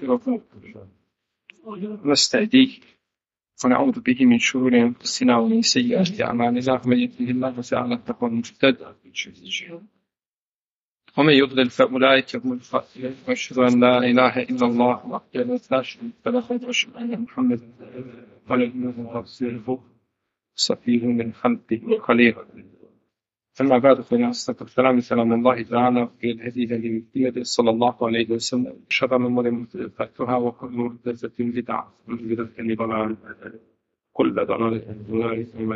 ونستغفره ونستهديه ونعوذ به من شرور أنفسنا ومن سيئات أعمالنا من يهده الله فعلى التقوى المهتد ومن يضلل فأولئك هم الخاسرون وأشهد أن لا إله إلا الله وحده لا شريك له وأشهد أن محمدا عبده ورسوله صفيه من خلقه وخليله أما بعد فإن أصدق الكلام كلام الله تعالى وخير الهدي هدي محمد صلى الله عليه وسلم وشر الأمور محدثاتها وكل محدثة بدعة وكل بدعة ضلالة كل ضلالة في النار ثم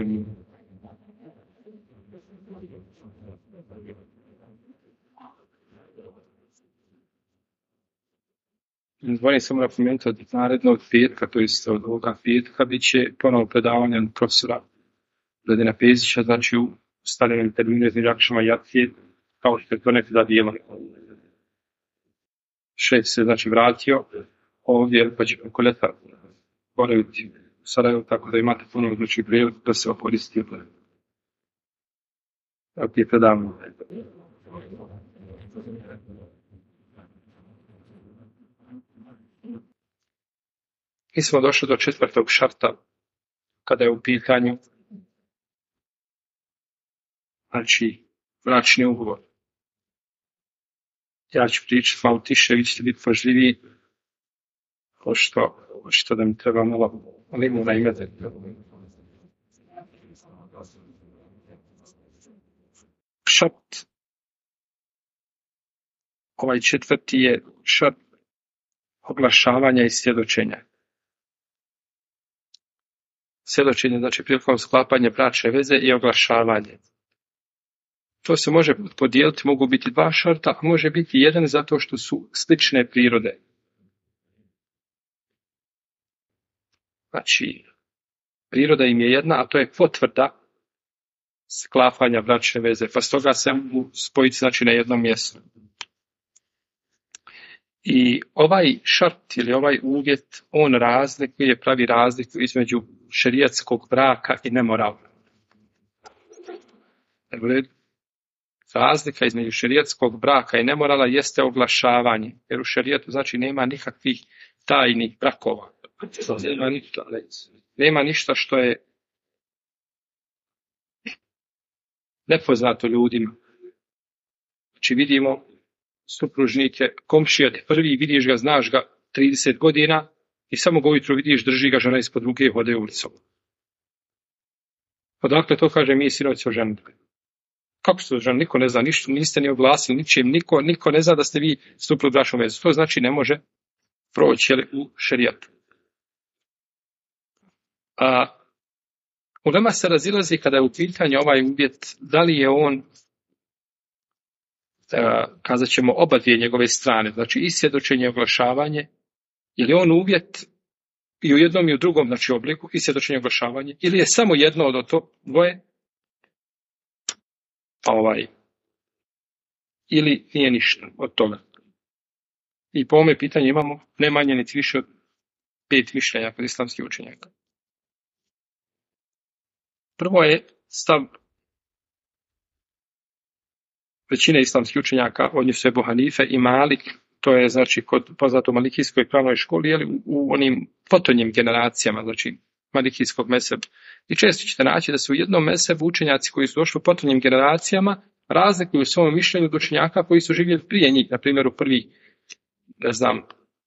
Zvoni samo napomenuti od narednog petka, to jest od ovoga petka, bit će ponovo predavanje od profesora Vladina Pezića, znači u stavljenim terminu između akšama i jacije, kao što je to nekada bilo. 6 se znači vratio ovdje, pa će preko ljeta boraviti u Sarajevu, tako da imate ponovo znači priliku da se okoristi od tih predavanja. Mi smo došli do 4. šarta kada je u pitanju znači bračni ugovor. Ja ću pričati malo tiše, vi ćete biti pažljiviji, pošto da mi treba malo limuna i mede. Šart ovaj 4. je šart oglašavanja i svjedočenja. Svjedočenje znači prilikom sklapanja bračne veze i oglašavanje. To se može podijeliti, mogu biti 2 šarta, a može biti jedan zato što su slične prirode. Znači, priroda im je jedna, a to je potvrda sklapanja bračne veze, pa stoga se mogu spojiti znači na jednom mjestu. I ovaj šart ili ovaj uvjet, on razlikuje, pravi razliku između šerijatskog braka i nemoralnog. Razlika između šerijatskog braka i nemorala jeste oglašavanje, jer u šerijatu znači nema nikakvih tajnih brakova. Nema ništa što je nepoznato ljudima. Znači vidimo supružnike, komšija te prvi, vidiš ga, znaš ga 30 godina i samo ga ujutro vidiš, drži ga žena ispod ruke i hode ulicom. Odakle to kaže mi sinoć se oženili? Kako se oženili? Niko ne zna ništa, niste ni oglasili ničim, niko ne zna da ste vi stupili u bračnu vezu. To znači ne može proći u šerijatu. Ulema se razilazi kada je u pitanju ovaj uvjet, da li je on kazat ćemo oba dvije njegove strane, znači i svjedočenje i oglašavanje, ili on uvjet i u jednom i u drugom znači obliku i svjedočenje i oglašavanje, ili je samo jedno od to dvoje, ili nije ništa od toga. I po ovome pitanju imamo ne manje niti više od 5 mišljenja kod islamskih učenjaka. Prvo je stav većine islamskih učenjaka, od njih su Ebu Hanife i Malik, to je znači kod poznato malikijskoj pravnoj školi, jeli, u onim potonjim generacijama, znači malikijskog mezheba. I često ćete naći da su u jednom mezhebu učenjaci koji su došli u potonjim generacijama razlikuju u svom mišljenju od učenjaka koji su živjeli prije njih, na primjer u prvi, 4,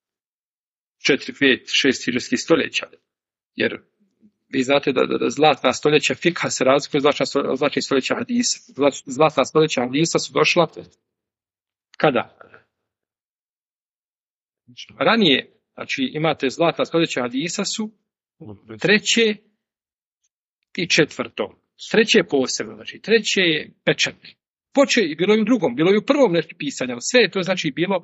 5, 6 hidžrskih stoljeća. Jer vi znate da zlatna stoljeća fikha se razlikuje zlatnih stoljeća hadisa. Zlatna stoljeća hadisa su došla kada? Ranije, znači imate zlatna stoljeća hadisa su 3. i 4. 3. posebno, znači 3. je pečat. Bilo je u drugom, bilo je u prvom nešto pisanja, sve je to znači bilo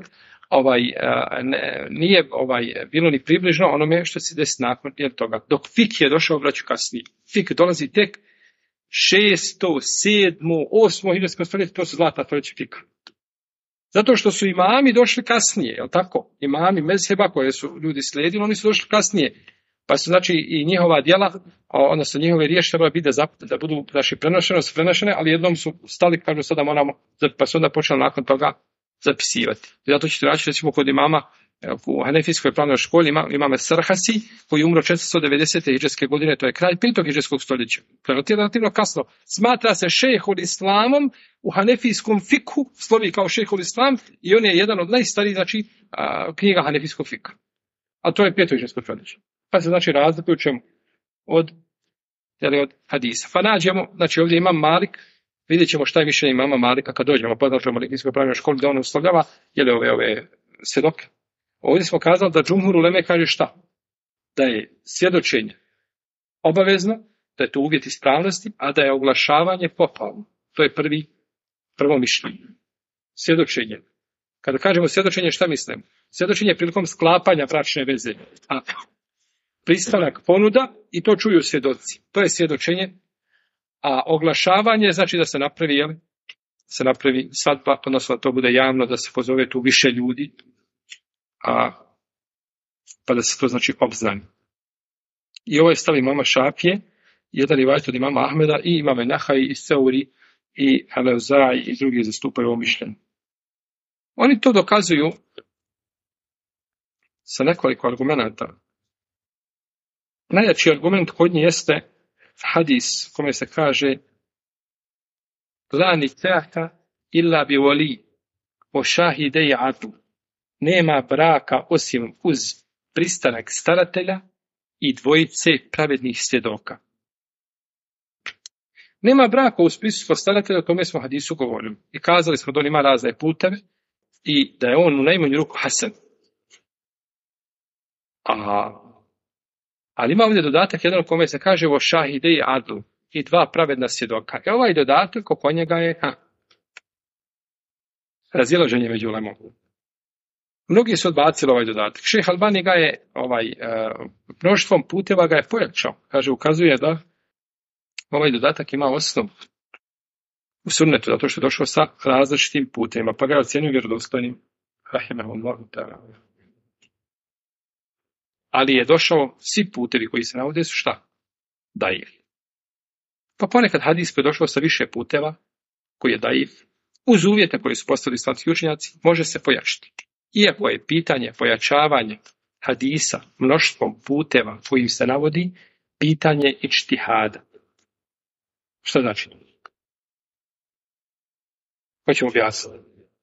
nije bilo ni približno onome što se desi nakon toga. Dok fik je došao braću kasnije. Fik dolazi tek 6., 7., 8. hidžrsko stoljeće, to su zlatna stoljeća fika. Zato što su imami došli kasnije, je li tako? Imami mezheba koje su ljudi slijedili, oni su došli kasnije. Pa su znači i njihova djela, odnosno njihove riječi trebalo biti da budu znači prenošene, ali jednom su stali, kažu sada moramo, pa su onda počeli nakon toga zapisivati. I zato ćete naći recimo kod imama u Hanefijskoj pravnoj školi imame Sarhasi, koji je umro 490. hidžrske godine, to je kraj 5. hidžrskog stoljeća. To je relativno kasno. Smatra se šejhul islamom u Hanefijskom fikhu, slovi kao šejhul islam, i on je jedan od najstarijih, znači, knjiga Hanefijskog fikha. A to je 5. hidžrsko stoljeće. Pa se znači razlikuje u čemu? Od hadisa. Pa nađemo, znači ovdje imam Malik, vidjet ćemo šta je mišljenje imama Malika kad dođemo, podlačemo Malikijskoj pravnoj školi, da on uslovljava, ove svjedoke. Ovdje smo kazali da džumhur uleme kaže šta? Da je svjedočenje obavezno, da je to uvjet ispravnosti, a da je oglašavanje pohvalno. To je prvo mišljenje. Svjedočenje. Kada kažemo svjedočenje, šta mislim? Svjedočenje prilikom sklapanja bračne veze. A pristanak ponuda i to čuju svjedoci. To je svjedočenje. A oglašavanje znači da se napravi svadba, odnosno da to bude javno, da se pozove tu više ljudi, pa da se to znači obznani. I ovo je stav imama Šafije, jedan rivajat od imama Ahmeda i imame Nahai i Seuri i Al-Auza'i i drugi zastupaju ovo mišljenje. Oni to dokazuju sa nekoliko argumenata. Najjači argument kod njih jeste hadis kome se kaže la nikaha illa bi wali wa shahidai adl. Nema braka osim uz pristanak staratelja i dvojice pravednih svjedoka. Nema braka uz prisustvo staratelja, o tome smo hadisu govorili. I kazali smo da on ima razne puteve i da je on u najmanju ruku hasan. Ali ima ovdje dodatak jedan u kome se kaže o šahidei adlu i dva pravedna svjedoka. I ovaj dodatak oko njega je razilaženje među ulemom. Mnogi su odbacili ovaj dodatak. Šejh Albani ga je mnoštvom puteva ga je pojačao. Kaže, ukazuje da ovaj dodatak ima osnovu u sunnetu, zato što je došao sa različitim putevima, pa ga je ocjenio vjerodostojnim. Rahimehullahu ta'ala. Ali je došao, svi putevi koji se navode su šta? Daif. Pa ponekad hadis je došao sa više puteva, koji je daif, uz uvjete koji su postavili islamski učenjaci, može se pojačiti. Iako je pitanje pojačavanja hadisa mnoštvom puteva kojim se navodi, pitanje ičtihada. Što znači? Hoćemo objasniti.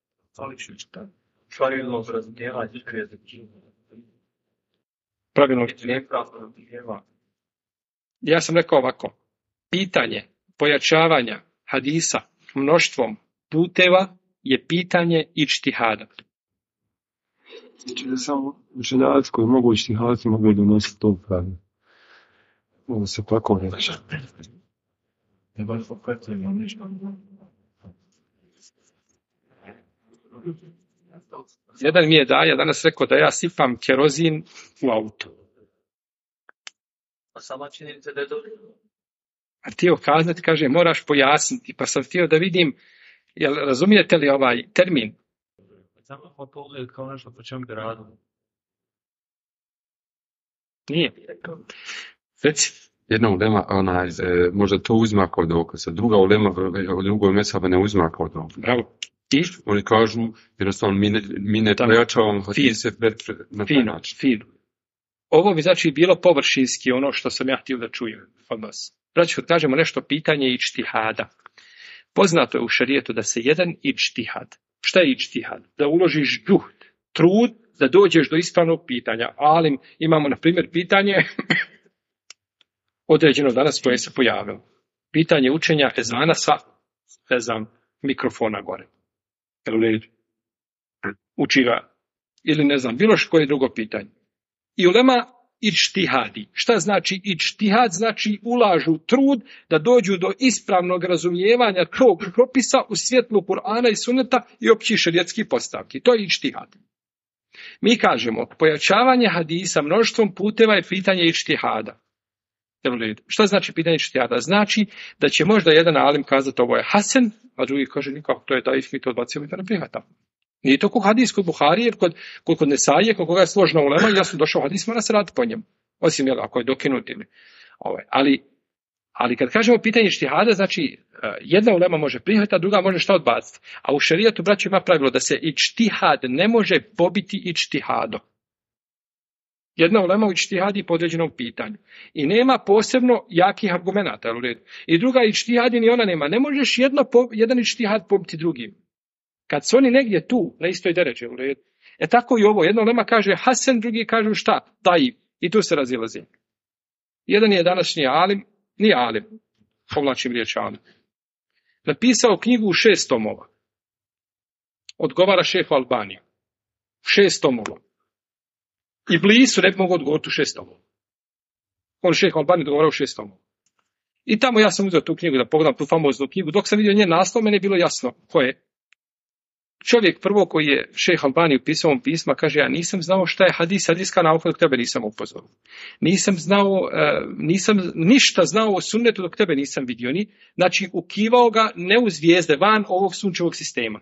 Pravilno. Ja sam rekao ovako. Pitanje pojačavanja hadisa mnoštvom puteva je pitanje ičtihada. Znači da samo učenjaci koji mogu ičtihadati mogu donositi to pravilo. Mogu se tako reći. Jedan mi je danas rekao da ja sipam kerozin u auto. A sama činjenica da je dobro. A htio kazati, kaže, moraš pojasniti. Pa sam htio da vidim, jel razumijete li ovaj termin? Samo pogled kao nešto po čemu bi radilo. Nije. Reci. Jedna ulema, možda to uzma kao dokaz, a druga ulema od drugog mezheba ne uzma kao dokaz. Bravo. I? Oni kažu, jednostavno, mi ne pojačavamo hadise na taj način. Fino. Ovo bi znači bilo površinski ono što sam ja htio da čujem od vas. Braći, kad kažemo nešto pitanje ičtihada. Poznato je u šarijetu da se jedan ičtihad. Šta je ičtihad? Da uložiš džuhd, trud, da dođeš do ispravnog pitanja. Ali imamo, na primjer, pitanje određeno danas koje se pojavilo. Pitanje učenja ezana sa mikrofona gore. Uči ga. Ili ne znam, bilo koje drugo pitanje. I ulema ičtihadi. Šta znači ičtihad? Znači ulažu trud da dođu do ispravnog razumijevanja tog propisa u svjetlu Kur'ana i Sunneta i općih šerijatskih postavki. To je ičtihad. Mi kažemo, pojačavanje hadisa mnoštvom puteva je pitanje ičtihada. Šta znači pitanje ičtihada? Znači da će možda jedan alim kazati ovo je hasen, a drugi kaže nikako, to je daif, mi to odbacimo i to ne prihvatamo. Nije to kod hadis kod Buharije, kod Nesaije, kod koga je složna ulema i ja sam došao hadis, mora se raditi po njemu. Osim ako je dokinut ili ali kad kažemo pitanje ičtihada, znači jedna ulema može prihvatiti, a druga može šta odbaciti. A u šerijatu, braćo, ima pravilo da se ičtihad ne može pobiti ičtihadom. Jedna ulema ijtihadi po određenom pitanju. I nema posebno jakih argumenata. U redu. I druga ijtihadi ni ona nema. Ne možeš jedan ijtihad pobiti drugim. Kad su oni negdje tu, na istoj deređi, u redu. Tako i ovo. Jedna ulema kaže hasen, drugi kažu šta? Daif. I tu se razilazi. Jedan je današnji alim, nije alim, povlačim riječ alim. Napisao knjigu u 6 tomova. Odgovara šehu Albaniju. 6 tomova. I blisu ne bi mogao odgovoriti u 6 tomova. On šehu Albaniju odgovarao u 6 tomova. I tamo ja sam uzeo tu knjigu da pogledam tu famoznu knjigu. Dok sam vidio njen naslov, meni je bilo jasno ko je. Čovjek prvo koji je šejh Albani upisao ovom pisma, kaže, ja nisam znao šta je hadis, hadiska nauka, dok tebe nisam upozorio. Nisam ništa znao o sunnetu dok tebe nisam vidio. Znači, ukivao ga ne u zvijezde, van ovog sunčevog sistema.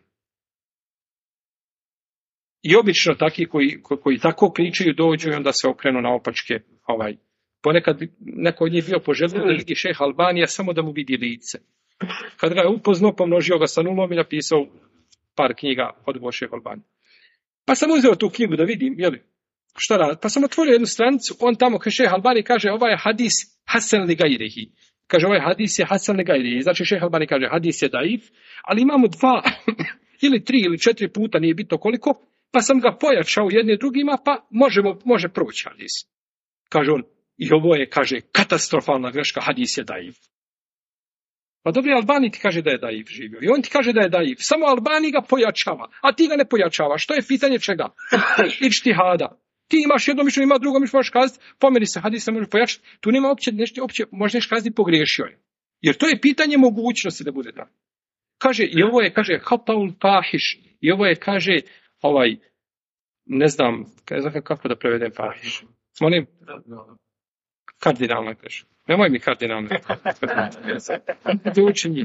I obično taki koji tako pričaju dođu i onda se okrenu na opačke. Ponekad bi neko od njih bio poželio da vidi šejh Albanija samo da mu vidi lice. Kad ga je upoznao, pomnožio ga sa nulom i napisao par knjiga od šejh Albanije. Pa sam uzeo tu knjigu da vidim, šta radi. Pa sam otvorio jednu stranicu, on tamo kaže šejh Albani kaže ovaj je hadis hasan li gajrihi. Kaže ovaj hadis je hasan li gajrihi. Znači šejh Albani kaže hadis je daif, ali imamo 2 ili 3 ili 4 puta, nije bitno koliko, pa sam ga pojačao jedne drugima, pa može proći hadis. Kaže on, i ovo je, kaže, katastrofalna greška, hadis je daif. Pa dobro, Albani ti kaže da je daif živio. I on ti kaže da je daif. Samo Albani ga pojačava, a ti ga ne pojačavaš. To je pitanje čega? Ijtihada. Ti imaš jedno mišljenje, ima drugo mišljenje, možeš kazati, pomeri se, hadis se može pojačati. Tu nema uopće možeš kazati pogriješio je. Jer to je pitanje mogućnosti da bude tako. Kaže, i ovo je, kaže, hataul fahiš. I ovo je, kaže, ne znam kako da prevedem fahiš. Molim? Kardinalna greška. Nemoj mi kardinalno. Učenji.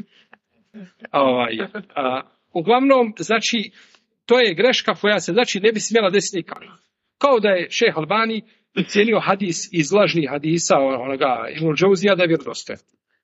Uglavnom, znači, to je greška koja se, znači, ne bi smjela desiti nikako. Kao da je šejh Albani cijenio hadis iz lažnih hadisa onoga Ibn Džauzija da je vjerodostojan.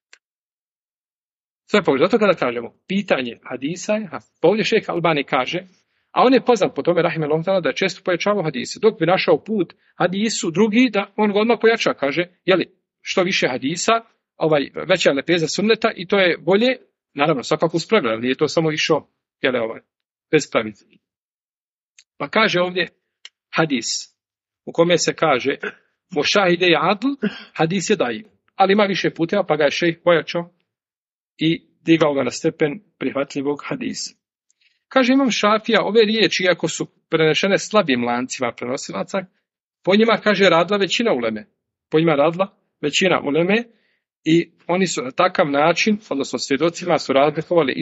Sve pogledaj, zato kada kažemo pitanje hadisa je, ovdje šejh Albani kaže, a on je poznat po tome, rahimehullah ta'ala, da je često pojačavao hadise. Dok bi našao put hadisu drugi, da on ga odmah pojača, kaže, što više hadisa, veća lepeza sunneta i to je bolje, naravno, svakako uz pravila, nije to samo išao, bez pravice. Pa kaže ovdje hadis, u kome se kaže, mošahide je adl, hadis je daif. Ali ima više puteva, pa ga je šejh pojačao i digao ga na stepen prihvatljivog hadisa. Kaže Imam Šafija, ove riječi, iako su prenešene slabim lancima prenosilaca, po njima, kaže, radila većina uleme. Po njima radila većina uleme i oni su na takav način, odnosno svjedocima, su razlikovali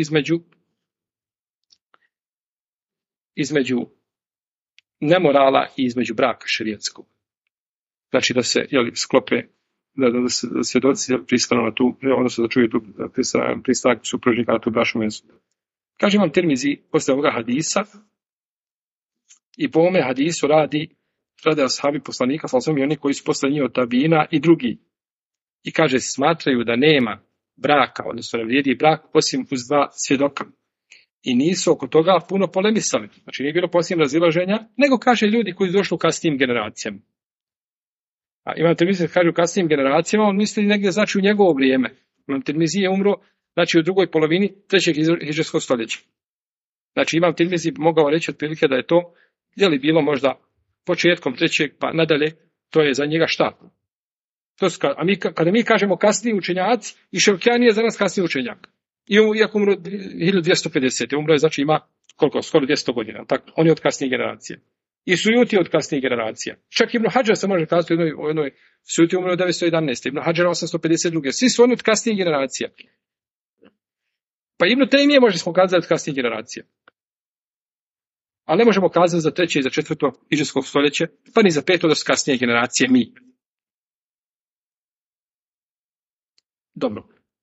između nemorala i između braka šerijatskog. Znači da se sklope, da se svjedoci pristanu na tu, odnosno da čuju tu pristanak supružnika na tu bračnu vezu. Kaže Imam Tirmizi posle ovoga hadisa i po ovome hadisu rade ashabi poslanika, i oni koji su posle njih od tabina i drugi. I kaže, smatraju da nema braka, odnosno ne vrijedi brak osim uz 2 svjedoka. I nisu oko toga puno polemisali. Znači nije bilo posljednjeg razilaženja, nego kaže ljudi koji su došli u kasnijim generacijama. A Imam Tirmizi kaže u kasnijim generacijama, on misli negdje znači u njegovo vrijeme. Imam Tirmizi je umro znači u drugoj polovini 3. hidžretskog stoljeća. Znači Imam Tirmizi mogao reći otprilike da je to bilo možda početkom 3. pa nadalje, to je za njega šta? Kada mi kažemo kasniji učenjaci, i Ševkjani je za nas kasniji učenjak. Iako umro 1250. Umro je, znači ima skoro 200 godina. Tako, on je od kasnije generacije. I Sujuti od kasnijih generacija. Čak Ibn Hadžar se može kazati u jednoj Sujuti umro 911. Ibn Hadžar 852. Svi su oni od kasnijih generacija. Pa Ibn Tejmije može smo kazati od kasnijih generacija. Ali ne možemo kazati za 3. i za 4. hidžretskog stoljeće, pa ni za 5. da su kasnije generacije mi. Dobro.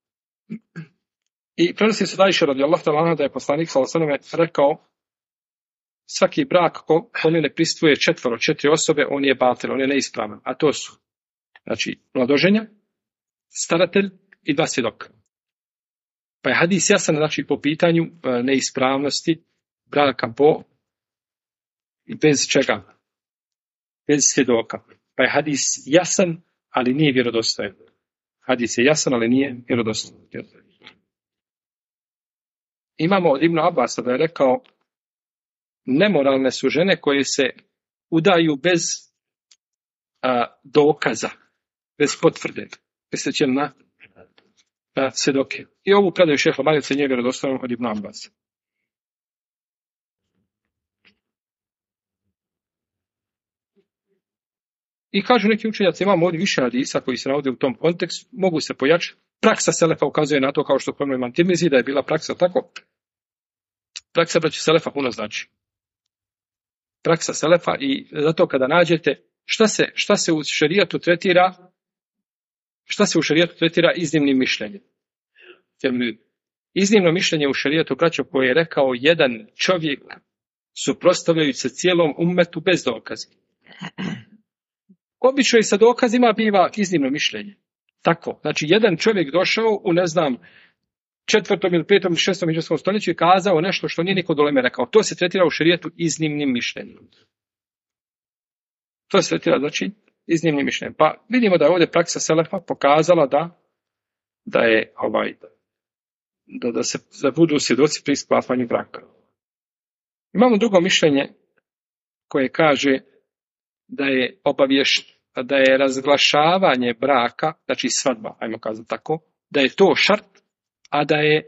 I prenosi se Ajša radijallahu ta'ala anha da je poslanik sallallahu alejhi ve sellem rekao, svaki brak kome ne pristvuje 4 osobe, on je batil, on je neispravan. A to su, znači, mladoženja, staratelj i 2 svjedoka. Pa je hadis jasan, znači, po pitanju neispravnosti braka bez čega? Bez svjedoka. Pa je hadis jasan, ali nije vjerodostojan. Hadis je jasan, ali nije vjerodostojan. Imamo od Ibn Abasa da je rekao, nemoralne su žene koje se udaju bez dokaza, bez potvrde, misleći na svjedoke. I ovu predaju šeha Albanice nije vjerodostojan od Ibn Abasa. I kažu neki učenjaci, imamo ovdje više hadisa koji se navode u tom kontekstu, mogu se pojačati. Praksa selefa ukazuje na to, kao što spomenuo Imam Tirmizi, da je bila praksa tako. Praksa braće selefa puno znači. Praksa selefa i zato kada nađete šta se u šerijatu tretira iznimnim mišljenjem. Iznimno mišljenje u šerijatu, braćo, koje je rekao jedan čovjek suprotstavljajući se cijelom ummetu bez dokaza. Obično i sa dokazima biva iznimno mišljenje. Tako, znači jedan čovjek došao u, 4. ili 5. ili 6. ili 6. stoljeću i kazao nešto što nije niko do uleme rekao. To se tretira u šerijetu iznimnim mišljenjem. To se tretira, znači, iznimnim mišljenjem. Pa vidimo da je ovdje praksa selefa pokazala da je da budu svjedoci pri sklapanju braka. Imamo drugo mišljenje koje kaže da je razglašavanje braka, znači svadba, ajmo kazati tako, da je to šart, a da je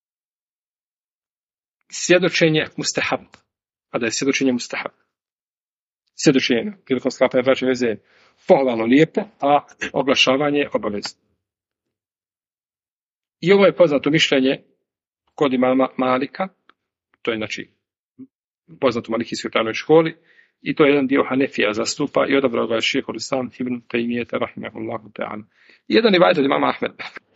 svjedočenje mustahab. Svjedočenje, prilikom sklapanja bračne veze je pohvalno lijepo, a oglašavanje je obavezno. I ovo je poznato mišljenje kod imama Malika, to je znači poznato u Malikijskoj pravnoj školi, i to je jedan dio Hanefija zastupa i odabrao ga je šejh Islam Ibn Taymije rahimehullahu ta'ala. Jedan je vajd od imama Ahmed.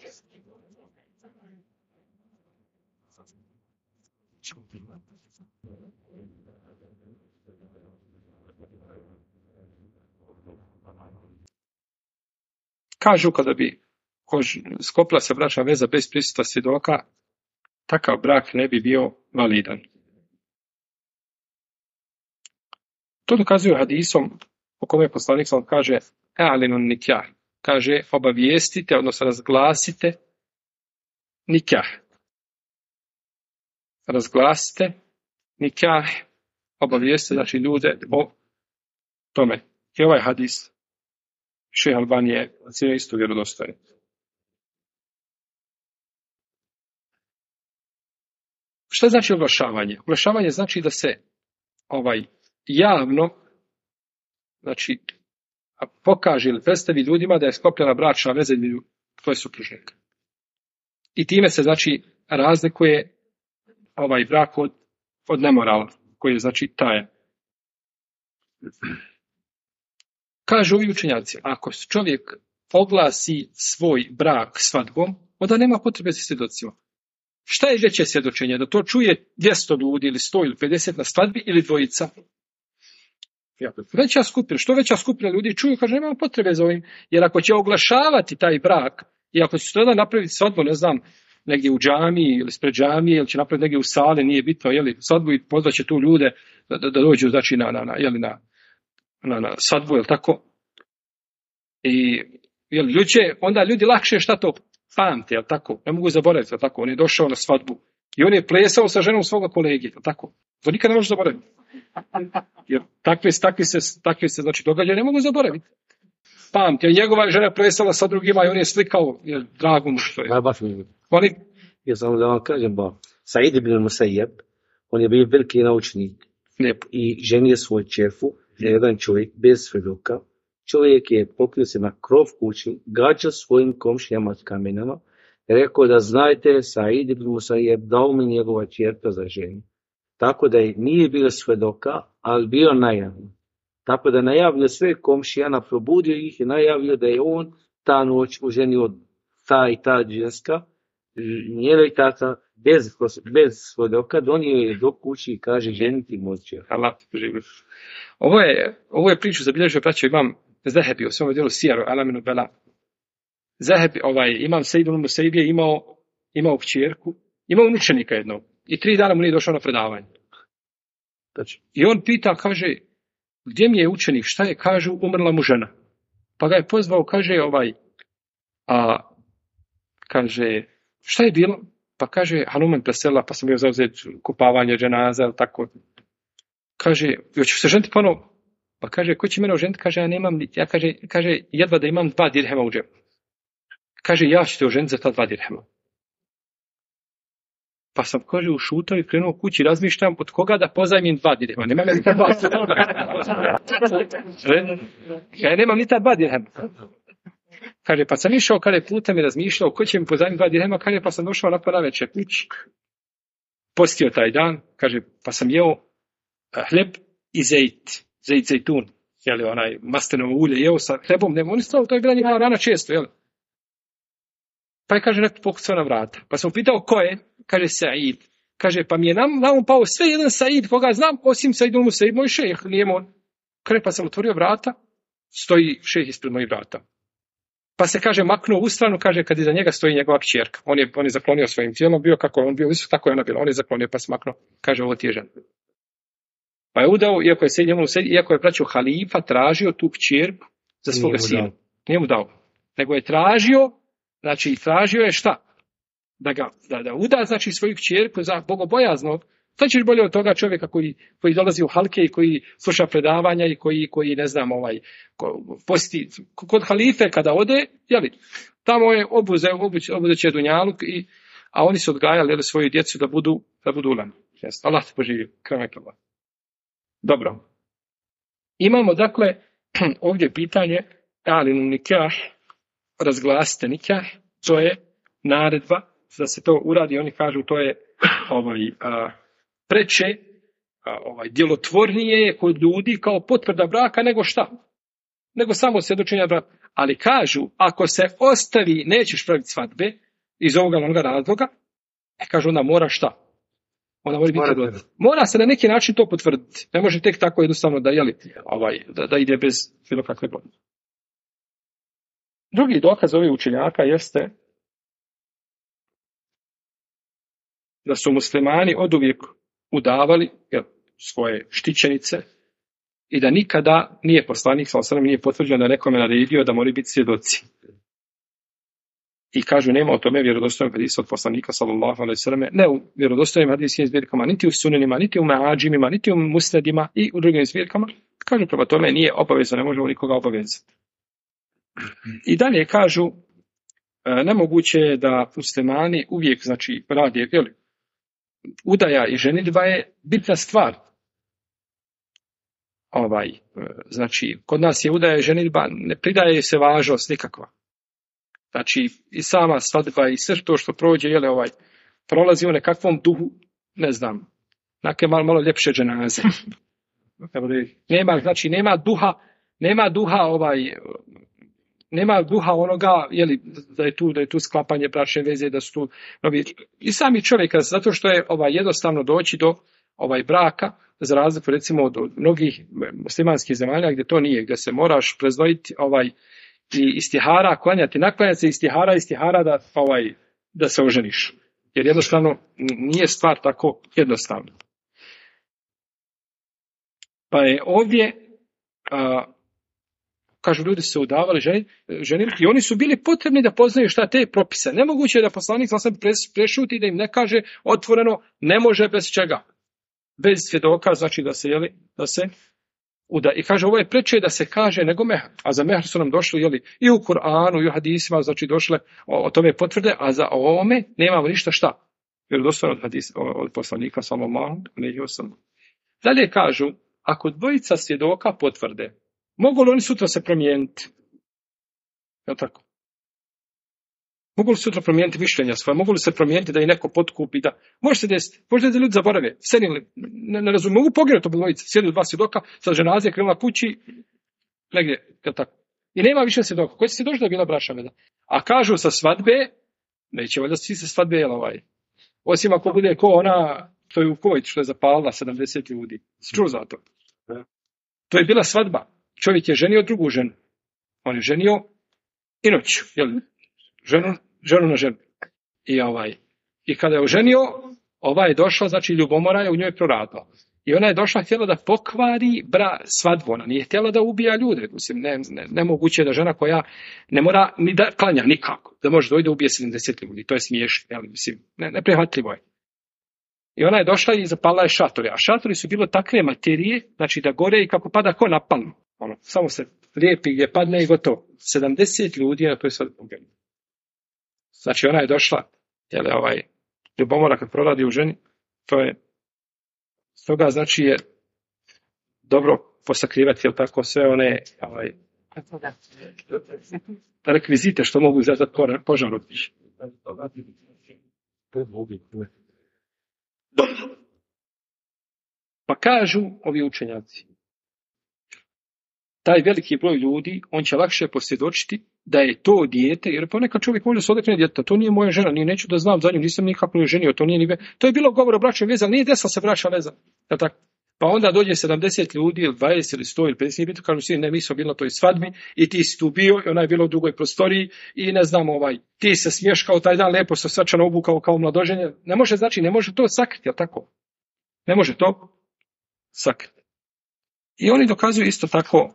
Kažu kada bi sklopila se bračna veza bez prisustva svjedoka, takav brak ne bi bio validan. To dokazuju hadisom o kome poslanik sam kaže a'linun nikah, kaže obavijestite, odnosno razglasite nikah. Razglasite nikah, obavijestite, znači ljude o tome. I ovaj hadis šejh Albani je cijelo isto vjerodostojan. Šta znači oglašavanje? Oglašavanje znači da se javno, znači, pokaže ili predstavi ljudima da je sklopljena bračna veza između tvoje supružnika. I time se, znači, razlikuje ovaj brak od nemorala, koji je, znači, tajan. Kažu ovi učenjaci, ako čovjek oglasi svoj brak svadbom, onda nema potrebe za svjedocima. Šta je veće svjedočenje? Da to čuje 200 ljudi ili 100 ili 50 na svadbi ili dvojica? Veća skupina, što veća skupina ljudi čuju, kaže, nema potrebe za ovim, jer ako će oglašavati taj brak i ako će tada napraviti svadbu, ne znam, negdje u džamiji ili ispred džamije, ili će napraviti negdje u sali, nije bitno, svadbu i pozvaće tu ljude da dođu, znači, na svadbu, jel tako? I onda ljudi lakše šta to pamte, jel tako? Ne mogu zaboraviti, jel tako? On je došao na svadbu i on je plesao sa ženom svoga kolege, jel tako? To nikad ne može zaboraviti. Jer takve se znači događaje ne mogu zaboraviti. Pamti, njegova žena plesala sa drugima i on je slikao, jer drago mu što je. Ja samo da vam kažem, Said ibn Musayyab, on je bio veliki naučnik. Lijepo. I ženio svoj čerfu, jedan čovjek bez svjedoka. Čovjek je pokrio se na krov kući, gađao svojim komšijama s kamenama, rekao da znajte, Said ibn Musayyab dao mi njegova čerka za ženu. Tako da nije bilo svjedoka, ali bio najavljen. Tako da najavio sve komšijana, probudio ih i najavio da je on ta noć oženio ta i ta ženska, njeno i tata, bez svjedoka, donio je do kući i kaže ženiti moći. Ovo je priču zabilježio, braćo, imam Zahebi u svom djelu Sijaru Alaminu Bela. Zahebi, imam Said ibn Musayyib je imao kćerku, imao učenika jednog i 3 dana mu nije došao na predavanje. I on pita, kaže, gdje mi je učenik, šta je, kažu, umrla mu žena. Pa ga je pozvao, kaže kaže, šta je bilo? Pa kaže, Hanuman presela, pa sam bio zauzet kupavanje dženaza, ili tako. Kaže, hoćeš se ženiti ponovo? Pa kaže, ko će mene oženiti? Kaže, ja nemam, kaže, jedva da imam 2 dirhema u džepu. Kaže, ja ću te oženiti za ta 2 dirhema. Pa sam, kaže, ušutao i krenuo kući, razmišljam od koga da pozajmim 2 dirhema. Nemam ni ta 2. Ja nemam ni ta 2 dirhema. Kaže, pa sam išao, kada je putem i razmišljao, ko će mi pozajmiti 2 dirhema, kaže, pa sam došao nakon navečer kući. Postio taj dan, kaže, pa sam jeo hljeb i zejtun, jeli, onaj maslinovo ulje, jeo sa hljebom, to je bila njegova rana često, jeli. Pa je, kaže, neko pokucao na vrata. Pa sam pitao ko je, kaže, Said. Kaže, pa mi je nam pao sve jedan Said, koga znam, osim Saidul Musaib, moj šejh, nije on. Kaže, pa sam otvorio vrata, stoji šejh ispred mojih vrata. Pa se, kaže, maknuo u stranu, kaže, kad iza njega stoji njegova kćerka. On je zaklonio svojim tijelom, bio kako je on bio visok, tako je ona bila. On je zaklonio, pa se maknuo. Kaže, ovo ti je žena. Pa je udao, iako je braćo halifa, tražio tu kćerku za svoga sina. Nije mu dao. Nego je tražio je šta? Da uda, znači, svoju kćerku za bogobojaznog. To ćeš bolje od toga čovjeka koji dolazi u halke i koji sluša predavanja i koji ne znam, posti. Kod halife kada ode, jeli, tamo je obuzeće dunjaluk, a oni su odgajali svoju djecu da budu ulani. Allah te poživi. Dobro. Imamo, dakle, ovdje pitanje, alinu nikah, razglasite nikah, to je naredba, da se to uradi, oni kažu to je preče, djelotvornije je kod ljudi kao potvrda braka nego šta? Nego samo svjedočenja braka. Ali kažu, ako se ostavi, nećeš praviti svadbe iz ovoga onoga razloga, kažu onda mora šta? Ona mora se na neki način to potvrditi. Ne može tek tako jednostavno da ide bez bilo kakve godine. Drugi dokaz ovih učenjaka jeste da su muslimani oduvijek udavali svoje štićenice i da nikada nije poslanik sallallahu nije potvrđeno da nekome naredio da moraju biti svjedoci. I kažu, nema o tome vjerodostojnog hadisa od poslanika sallallahu alejhi ve selleme, ne u vjerodostojnim hadiskim zbirkama, niti u sunenima, niti u meadžimima, niti u musnedima i u drugim zbirkama. Kažu, prema tome nije obavezno, ne možemo nikoga obavezati. I dalje kažu, nemoguće je da muslimani uvijek, znači, rade, udaja i ženidba je bitna stvar. Znači, kod nas je udaja i ženidba, ne pridaje se važnost nikakva. Znači, i sama svadba i sve to što prođe, prolazi u nekakvom duhu, ne znam, neke malo ljepše dženaze. Nema duha onoga, da je tu sklapanje bračne veze, da su tu novi. I sami čovjek, zato što je jednostavno doći do braka, za razliku recimo od mnogih muslimanskih zemalja gdje to nije, gdje se moraš preznojiti i istihara, naklanjati se istihara da se oženiš. Jer jednostavno nije stvar tako jednostavna. Pa je ovdje, kažu, ljudi su se udavali ženiti i oni su bili potrebni da poznaju šta te propise. Nemoguće je da poslanik prešuti da im ne kaže otvoreno, ne može bez čega. Bez svjedoka, znači da se uda. I kaže, ovo je preče da se kaže nego mehr. A za mehr su nam došli i u Kur'anu i u hadisima, znači došle o tome potvrde, a za ovome nemamo ništa šta. Vjerodostojno od poslanika sallallahu alejhi ve sellem. Dalje kažu, ako dvojica svjedoka potvrde, mogu li oni sutra se promijeniti? Je li tako? Mogu li sutra promijeniti mišljenja svoje? Mogu li se promijeniti da i neko potkupi? Može se desiti. Možda da ljudi zaborave. Senili, ne razumijem. Mogu poginuti obojica. Sjedi 2 svjedoka, sa ženaze krenula kući, negdje, je tako? I nema više svjedoka. Koji će se doći da je bila bračna veza? A kažu sa svadbe, neće valjda svi se svadbe, osim ako bude ko ona, to je u Kuvajtu što je zapalila 70 ljudi. Si čuo za to? To je bila svadba. Čovjek je ženio drugu ženu. On je ženio i noću, ženu na ženu. I kada je oženio, ova je došla, znači ljubomora je u njoj proradila. I ona je došla, htjela da pokvari svadbu, ona nije htjela da ubija ljude. Mislim, nemoguće da žena koja ne mora ni da klanja nikako, da može dojde ubije 70 ljudi, to je smiješno, ali mislim, neprihvatljivo je. I ona je došla i zapala je šatore, a šatori su bilo takve materije, znači da gore i kako pada ko napalno. Samo se lijepi gdje padne i gotovo. 70 ljudi na toj svadbi poginulo. Znači ona je došla, ljubomora kad proradi u ženi, to je, stoga znači je dobro posakrivati, jel tako, sve one rekvizite što mogu izazvati požar od više. Pa kažu ovi učenjaci, taj veliki broj ljudi, on će lakše posvjedočiti da je to dijete, jer ponekad čovjek može se odrekne djeteta, to nije moja žena, neću da znam za nju, nisam nikako joj ženio, to je bilo govor o bračnoj vezi, ali nije desila se bračna veza. Pa onda dođe 70 ljudi, ili 20, ili 100, ili 50, i kažu svi, ne, mi smo bili na toj svadbi, i ti si tu bio, i ona je bila u drugoj prostoriji, i ne znam, ti se smješkao taj dan, lijepo se svačano obukao kao mladoženje. Ne može to sakriti, jel tako? Ne može to sakriti. I oni dokazuju isto tako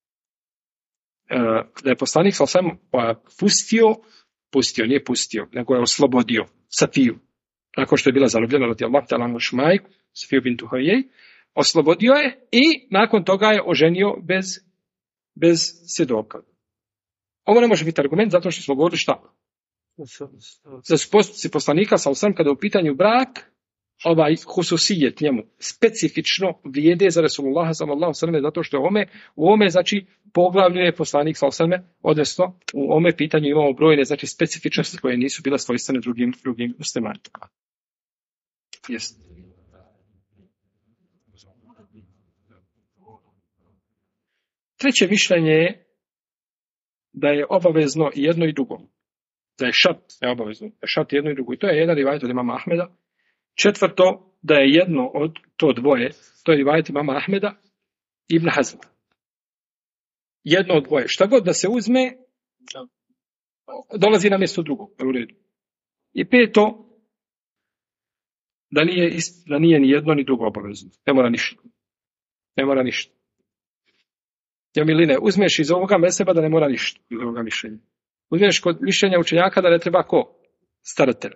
da je poslanik sallallahu alejhi ve sellem nije pustio, nego je oslobodio Safiju. Nakon što je bila zarobljena radijallahu ta'ala anha majku, Safiju bintu Huyej, oslobodio je i nakon toga je oženio bez svjedoka. Ovo ne može biti argument zato što smo govorili šta? Za su postupci poslanika sallallahu alejhi ve sellem kada je u pitanju brak, hususijet njemu specifično vrijede za Resulullaha sallallahu alejhi ve sellem, zato što u ome znači poglavlju je poslanik sallallahu alejhi ve sellem, odnosno u ome pitanju imamo brojne znači specifičnosti koje nisu bile svojstvene drugim muslimanima. Jest. Treće mišljenje je da je obavezno i jedno i drugo. Da je šart neobavezno, da je šart jedno i drugo. I to je jedan rivajet od imama Ahmeda. Četvrto, da je jedno od to dvoje, to je rivajet imama Ahmeda i Ibn Hazma. Jedno od dvoje. Šta god da se uzme, dolazi na mjesto drugog. U redu. I peto, da nije ni jedno ni drugo obavezno. Ne mora ništa. Ja miline, uzmeš iz ovoga meseba da ne mora ništa iz ovoga mišljenja. Uzmeš kod mišljenja učenjaka da ne treba ko? Staratelj.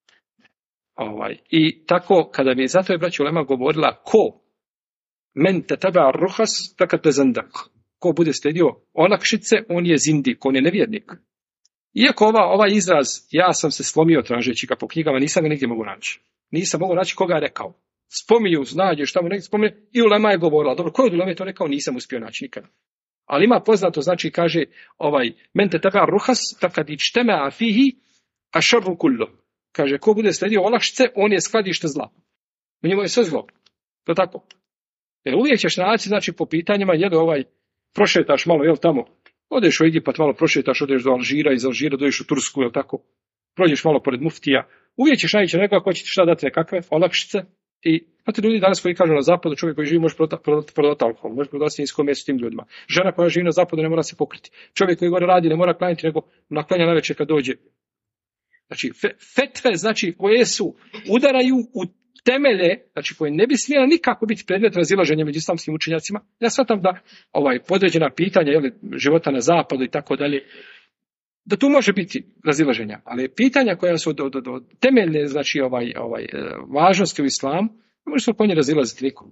I tako, kada mi je zato je braća ulema govorila ko men te teba ruhas, takat te zandak. Ko bude slijedio olakšice, on je zindik, on je nevjernik. Iako ovaj izraz, ja sam se slomio tražeći ga po knjigama, nisam ga nigdje mogu naći. Nisam mogu naći koga je rekao. Spominju, nađeš tamo negdje spominju, i ulema je govorila. Dobro, ko je od ulema to rekao, nisam uspio naći nikada. Ali ima poznato, znači kaže, men te teba ruhas, takat ičteme afihi, a šarru kullo. Kaže, ko bude slijedio olakšice, on je skladište zla. U njemu je sve zlo. To tako. Jer uvijek ćeš naći, znači, po pitanjima, prošetaš malo, tamo, odeš u Egipat, malo prošetaš, odeš do Alžira, iz Alžira dođeš u Tursku, tako, prođeš malo pored muftija, uvijek ćeš naći nekoga ko će ti šta dati nekakve olakšice. I znate ljudi danas koji kažu na zapadu, čovjek koji živi može prodati alkohol, može prodati svinjsko meso tim ljudima. Žena koja živi na zapadu ne mora se pokriti. Čovjek koji gore radi ne mora klanjati, nego naklanja navečer kad dođe. Znači, fetve, znači, koje udaraju u temelje, znači, koje ne bi smjela nikako biti predmet razilaženja među islamskim učenjacima. Ja shvatam da podređena pitanja života na zapadu i tako dalje, da tu može biti razilaženja, ali pitanja koja su do temeljne, znači, važnosti u islamu, ne može se po nje razilaziti nikom.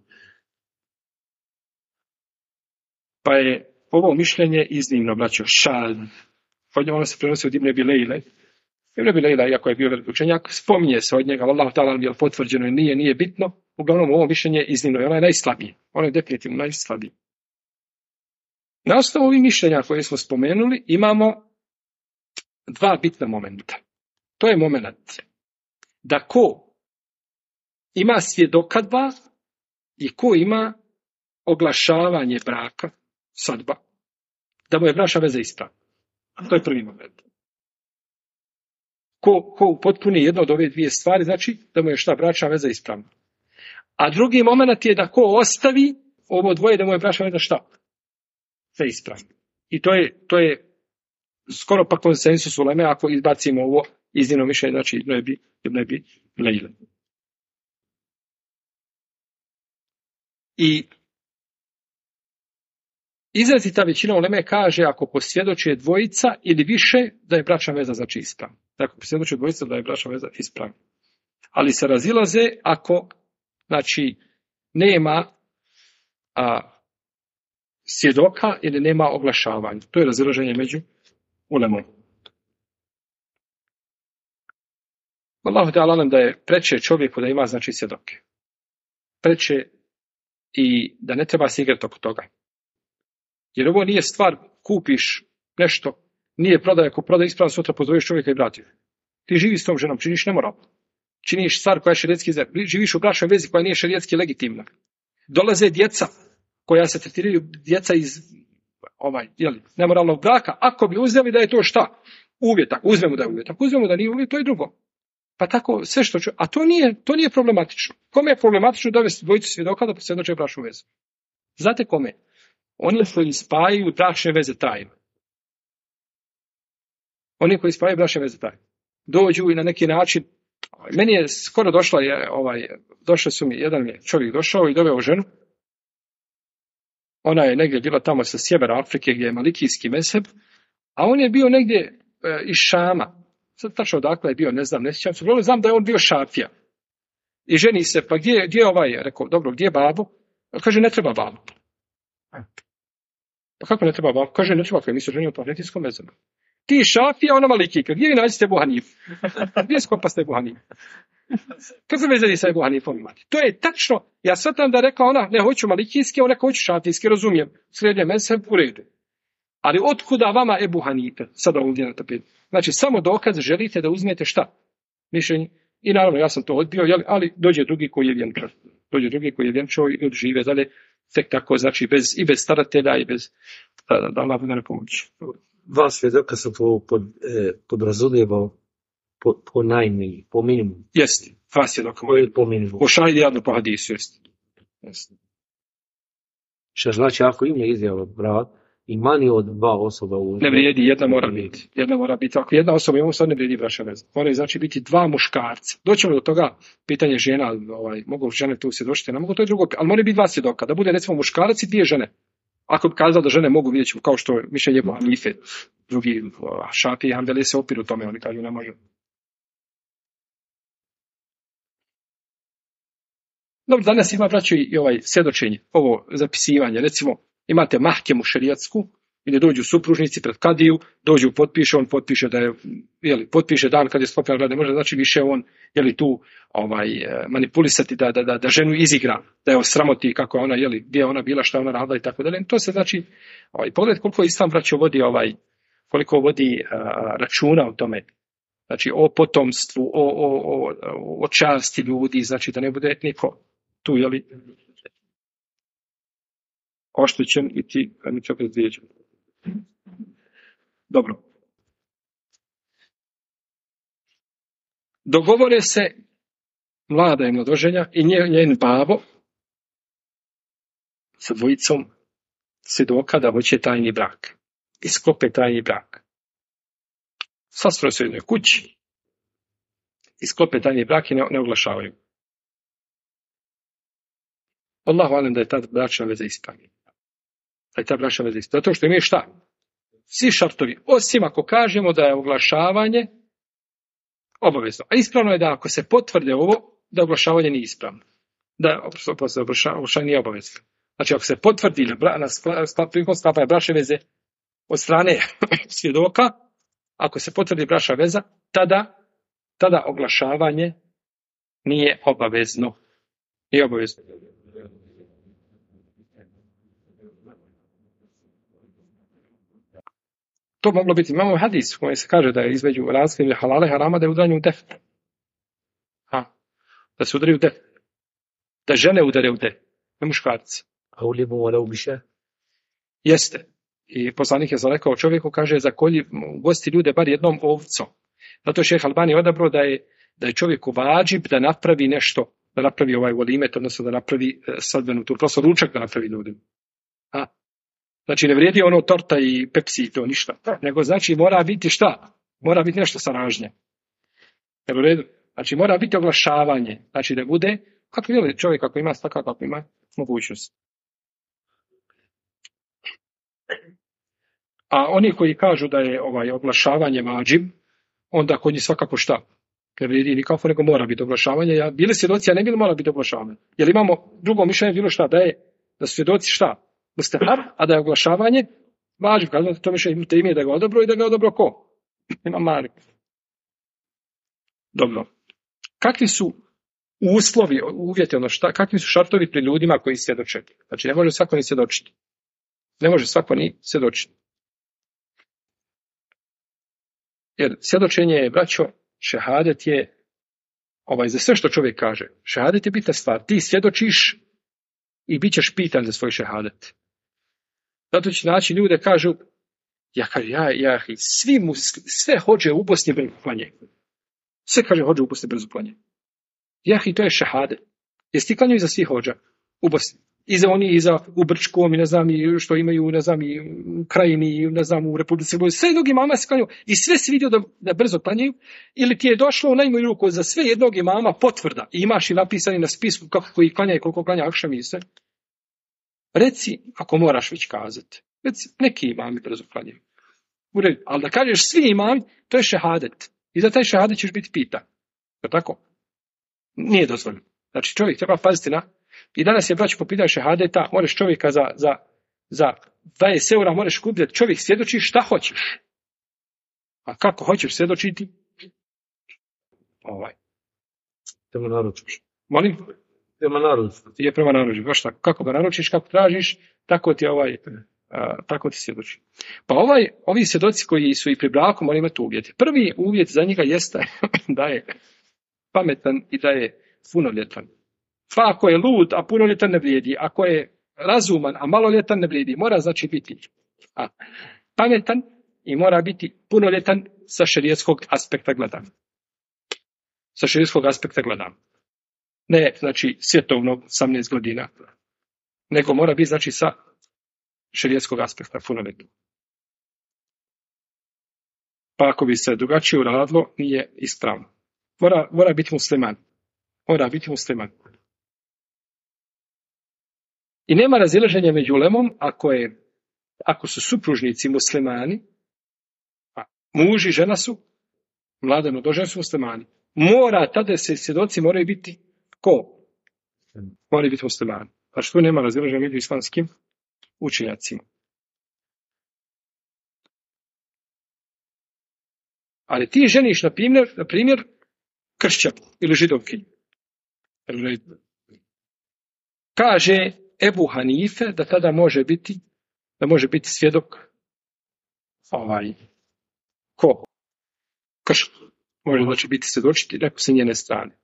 Pa je ovo mišljenje iznimno, braćo, šad. Ono se prenosi od Ibn Abi Lejle. Ibn Abi Lejla, iako je bio veliki učenjak, spominje se od njega, Allahu ta'ala, je li potvrđeno ili nije bitno. Uglavnom, ovo mišljenje je iznimno i ono je najslabije. Ono je definitivno najslabije. Na osnovu ovih mišljenja koje smo spomenuli, imamo dva bitna momenta. To je moment da ko ima svjedoka dva i ko ima oglašavanje braka, svadba, da mu je bračna veza ispravna. To je prvi moment. Ko potpuni jedno od ove dvije stvari, znači da mu je bračna veza ispravna. A drugi moment je da ko ostavi ovo dvoje, da mu je bračna veza šta? Sve ispravna. I to je skoro pa konsensus uleme ako izbacimo ovo iznimno mišljenje, znači Ibn Abi Lejle. I izrazita većina uleme kaže ako posvjedoče dvojica ili više da je bračna veza znači ispravna. Ako posvjedoče dvojica da je bračna veza ispravna. Ali se razilaze ako znači nema svjedoka ili nema oglašavanja. To je razilaženje među ulemom. Allahu te alam da je preče čovjeku da ima znači svjedoke. Preče i da ne treba se igrati oko toga. Jer ovo nije stvar, kupiš nešto, nije prodaja, ako prodaje ispravno, sutra pozoveš čovjeka i vratiš. Ti živiš s tom ženom, činiš nemoral. Činiš stvar koja je šerijetski, živiš u bračnoj vezi koja nije šerijetski legitimna. Dolaze djeca koja se tretiraju djeca iz nemoralnog braka, ako bi uzeli da je to šta? Uvjetak, uzmemo da je uvjetak, uzmemo da nije uvjet, to je drugo. Pa tako sve što ću, a to nije problematično. Kome je problematično dovesti dvojicu svjedoka da posvjedoče bračnu vezu? Znate kome? Oni koji spajaju bračne veze tajno. Oni koji spajaju bračne veze tajno. Dođu i na neki način, meni je skoro došli su mi, jedan je čovjek došao i doveo ženu. Ona je negdje bila tamo sa sjevera Afrike gdje je malikijski mezheb, a on je bio negdje iz Šama. Sad tačno odakle je bio, ne znam, ne sjećam se. Znam da je on bio šafija. I ženi se, pa gdje je ovaj? Rekao, dobro, gdje je babo? Kaže, ne treba babo. Pa kako ne treba babo? Kaže, ne treba, mi se ženimo po hretijskom mezhebu. Ti šafija, ona malikijka. Gdje vi nađete Ebu Hanifu? Gdje skopaste Ebu Hanifu? Kako se vezali sa Ebu Hanifom imati? To je tačno. Ja shvatam da rekla ona, ne hoću malikijski, ona hoću šafijski, razumijem. Srednje mezheb u redu. Ali otkuda vama Ebu Hanife? Sada ovdje na tapetu. Znači, samo dokaz želite da uzmete šta? Mišljenje. I naravno, ja sam to odbio, ali dođe drugi koji je vjenčao. Dođe drugi koji je vjenčao i ljudi žive dalje. Tek tako, znači, bez staratelja i bez da Allah bude ne pomoći. Dva svjedoka sam podrazumijevao po najmini, po minimumu. Jeste, dva svjedoka. Po minimumu. Po šahidi jedno po hadisu, jeste. Što znači, ako ima izjava brat, i manje od dva osoba u... Ne vrijedi, jedna mora biti. Jedna mora biti. Ako jedna osoba ima, sad ne vrijedi bračna veza. Moraju znači biti dva muškarca. Doćemo do toga, pitanje žena, mogu žene tu svjedočiti, ne mogu, to je drugo, ali moraju biti dva svjedoka. Da bude recimo muškarac i dvije žene. Ako bi kazao da žene mogu vidjeti, kao što je mišljenje Ebu Hanife, drugi Šafije i Hanbeli se opiru tome, oni kažu ne mogu. Dobro, danas ima, braćo, i svjedočenje, ovo zapisivanje, recimo, imate mahkemu šerijatsku, gdje dođu supružnici pred kadiju, dođu, potpiše, on potpiše da je, potpiše dan kad je sklopljena braka, ne može znači više on, tu manipulisati da ženu izigra, da je osramoti kako je ona, gdje je ona bila, šta je ona radila i tako dalje. To se znači, pogled koliko islam, braćo, vodi, koliko vodi računa o tome. Znači, o potomstvu, o časti ljudi, znači da ne bude niko tu, oštećen i ti niti opet zvijeđen. Dobro. Dogovore se mlada i mladoženja i njen babo sa dvojicom svjedoka da hoće tajni brak. I sklope tajni brak. Sastroje se u jednoj kući i sklope tajni brak i ne oglašavaju. Allahu alem da je ta bračna veza ispravljena. Da je ta bračna veza ispravljena. Zato što imaju šta? Svi šartovi. Osim ako kažemo da je oglašavanje obavezno. A ispravno je da ako se potvrde ovo, da oglašavanje nije ispravno. Da oglašavanje nije obavezno. Znači ako se potvrdi na sklapanje bračne veze od strane svjedoka, ako se potvrdi bračna veza, tada oglašavanje nije obavezno. Nije obavezno. To moglo biti, imamo hadis u kojem se kaže da je između razlike halale harama da je udaranje u def. Da se udari u def. Da žene udare u def, ne muškarci. A u lijebu mora ubiše? Jeste. I poslanik je rekao čovjeku, kaže, za kolji gosti ljude bar jednom ovcom. Zato je šejh Albani odabrao da je čovjeku vađib da napravi nešto, da napravi volimet, odnosno da napravi svadbenu tu, prosto ručak da napravi ljudima. Znači ne vrijedi ono torta i pepsi i to ništa. Nego znači mora biti šta? Mora biti nešto sa ražnje. Znači mora biti oglašavanje. Znači da bude, kako je čovjek ako ima staka, kako ima mogućnost. A oni koji kažu da je oglašavanje vađib, onda kod njih svakako šta? Ne vidi nikako, nego mora biti oglašavanje. Bili svjedoci, a ne bilo mora biti oglašavanje. Jer imamo drugo mišljenje bilo šta? Da su svjedoci šta? Mustahab, a da je oglašavanje vađib. Kada to mišljenje imate ime da ga odobro i da ga odobro ko? Ima Malik. Dobro. Kakvi su uslovi, uvjeti, kakvi su šartovi pri ljudima koji svjedoče? Znači, ne može svako ni svjedočiti. Ne može svako ni svjedočiti. Jer svjedočenje je, braćo, šehadet je, za sve što čovjek kaže. Šehadet je bitna stvar. Ti svjedočiš i bit ćeš pitan za svoj šehadet. Zato će naći ljude kažu, sve hođe u Bosni brzo klanje. Sve kaže hođe u Bosni brzo klanje. To je šehadet. Jesi ti klanjaju za svih hođa u Bosni? I za oni, i za u Brčkom, i ne znam, i što imaju, ne znam, i u Krajini, i ne znam, u Republici Srbiji. Sve drugi imama se klanjaju i sve si vidio da brzo klanjaju, ili ti je došlo u najmanju ruku za sve jednog imama potvrda i imaš i napisani na spisku kako koji klanja i koliko klanja akšam i sve. Reci, ako moraš već kazati, reci, neki imami brzo klanjaju. Ali da kažeš svi imami, to je šehadet. I za taj šehadet ćeš biti pitan. Je tako? Nije dozvoljeno. Znači čovjek treba paziti na. I danas je, braćo, po pitanju šehadeta, možeš čovjeka za 20 eura možeš kupiti, čovjek svjedoči šta hoćeš. A kako hoćeš svjedočiti? Prema naručiš. Molim? Prema naručiš. Je prema naručiš. Baš tako. Kako ga naručiš, kako tražiš, tako ti tako ti svjedoči. Pa ovi svjedoci koji su i pri braku moraju imati uvjeti. Prvi uvjet za njega jeste da je pametan i da je punoljetan. Pa ako je lud, a punoljetan ne vrijedi. Ako je razuman, a maloljetan ne vrijedi. Mora znači biti pametan i mora biti punoljetan sa šerijatskog aspekta gledanja. Sa šerijatskog aspekta gledanja. Ne, znači, svjetovno 18 godina. Nego mora biti, znači, sa šerijatskog aspekta punoljetan. Pa ako bi se drugačije uradilo, nije ispravno. Mora biti musliman. Mora biti musliman. I nema razilaženja među ulemom ako su supružnici muslimani, a muž i žena su mladeno doženi su muslimani. Mora tada se svjedoci moraju biti ko? Moraju biti muslimani. Pa što nema razilaženja među islamskim učenjacima. Ali ti ženiš, na primjer, kršćan ili židovkinju. Kaže Ebu Hanife da tada može biti svjedok ko? Kršćan. Može znači biti svjedočiti neko sa njene strane.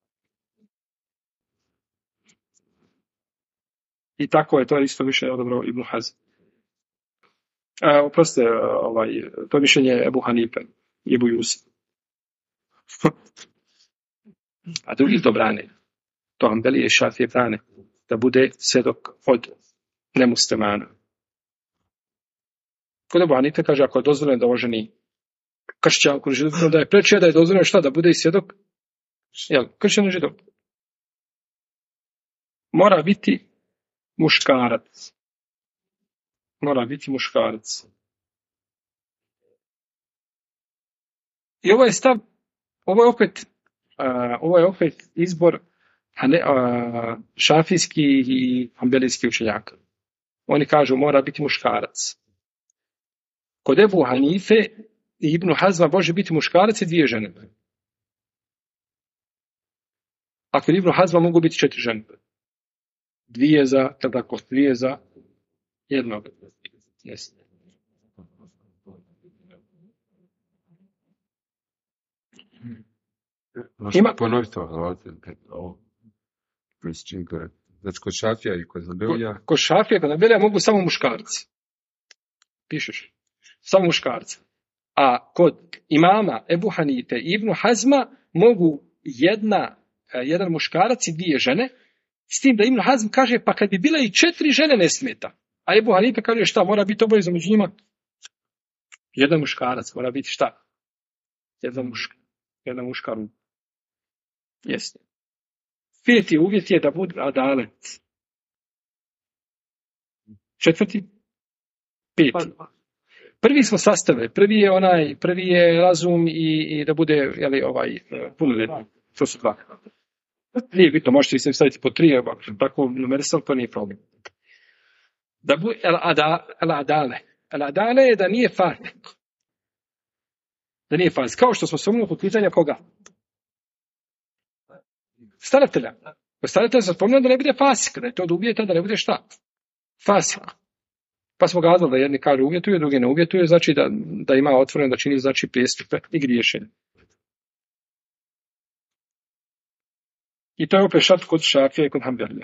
I tako je, to je isto više odobro Ibn Hazm. Oprostite, to je mišljenje Ebu Hanife i Ebu Jusuf. A drugi to brane. To Hanbelije i Šafije brane. Da bude svjedok od nemuslimana. Kod Ebu Hanife kaže, ako je dozvoljeno da oženi kršćanku, da je preče da je dozvoljeno šta, da bude i svjedok? Kršćan i židov. Mora biti muškarac. Mora biti muškarac. I ovo je stav, ovo je opet izbor šafijski i hanbelijski učenjaka. Oni kažu mora biti muškarac. Kod Ebu Hanife i Ibnu Hazma može biti muškarac i 2 žene. A kod Ibnu Hazma mogu biti 4 žene. 2 za jednog. Yes. Ima ponoviti ovo. Znači kod Šafija i kod Hanbelija. Kod Šafija i kod Hanbelija mogu samo muškarci. Pišeš. Samo muškarci. A kod imama Ebu Hanife i Ibnu Hazma mogu jedan muškarac i 2 žene. S tim da Ibn Hazm kaže, pa kad bi bila i 4 žene ne smeta. A Ebu Hanife kaže šta, mora biti obavezno među njima? Jedan muškarac, mora biti šta? Jedan muškar. Jeste. 5. uvjet je da bude adalet. Četvrti? Peti. Prvi smo sastavili. Prvi je razum i da bude punoljetni. To su dva. Nije bitno, možete se staviti po 3, tako numerisal, to nije problem. Da bude el-adale je da nije fasik. Da nije fasik. Kao što smo spomenuli po pitanja koga? Staratelja. Staratelj se spomenuo da ne bude fasik, da je to od uvjeta, da ne bude šta? Fasik. Pa smo gledali da jedni kažu uvjetuje, drugi ne uvjetuje, znači da ima otvoreno, da čini znači prijestupe i griješenje. I to je opet šart kod Šafija i kod Hanbelija.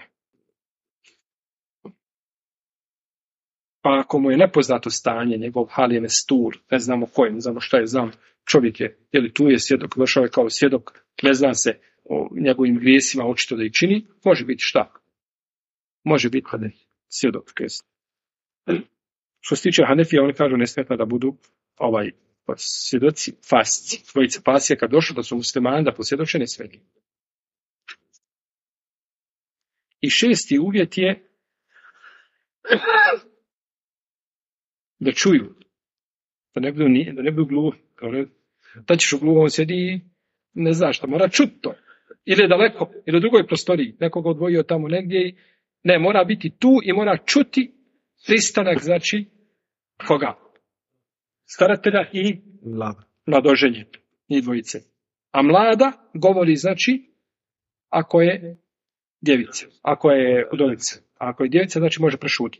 Pa ako mu je nepoznato stanje, njegov hal je mestur, ne znamo ko je, ne znamo šta je, znam čovjek je, ili tu je svjedok, došao je kao svjedok, ne zna se o njegovim grijesima, očito da ih čini, može biti šta? Može biti kada je svjedok. Što se tiče Hanefija, oni kažu ne smeta da budu svjedoci fasci. Dvojice pasija kad došlo da su muslimani da posvjedoče ne smeta. I 6. uvjet je da čuju. Da ne budu gluhi. Da ćeš u gluhu, on sjedi i ne zna šta, mora čuti to. Ili je daleko, ili u drugoj prostoriji. Nekoga odvojio tamo negdje. Ne, mora biti tu i mora čuti pristanak, znači, koga? Staratelja i mladoženje. Njih dvojice. A mlada govori, znači, ako je djevica, ako je udovica. A ako je djevica, znači može prešutiti.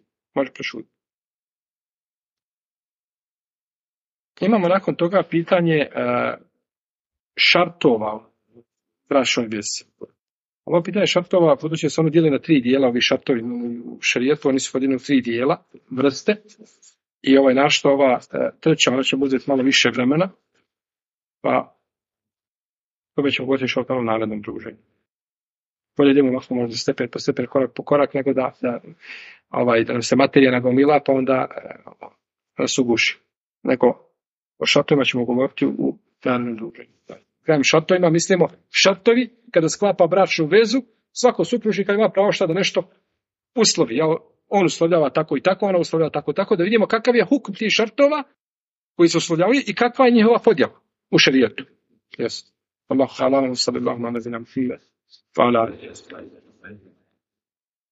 Imamo nakon toga pitanje šartova u bračnoj vezi. Ovo pitanje šartova, budući se ono dijeli na 3 dijela, ovi šartovi u šerijetu, oni su podijeljeni u 3 dijela, vrste. I našto ova treća, ona će uzeti malo više vremena, pa to ćemo govoriti što u narednom druženju. Bolje idemo možda stepen po stepen, korak po korak, nego da nam se materija nagomila, pa onda nas uguši. Nego o šartovima ćemo govoriti u narednom druženju. Krajem šartovima mislimo šartovi kada sklapa bračnu vezu, svako supružnika ima pravo šta da nešto uslovi. On uslovljava tako i tako, ona uslovljava tako i tako, da vidimo kakav je hukum tih šartova koji se uslovljavaju i kakva je njihova podjela u šerijetu. Allahu sallallahu alejhi ve sellem.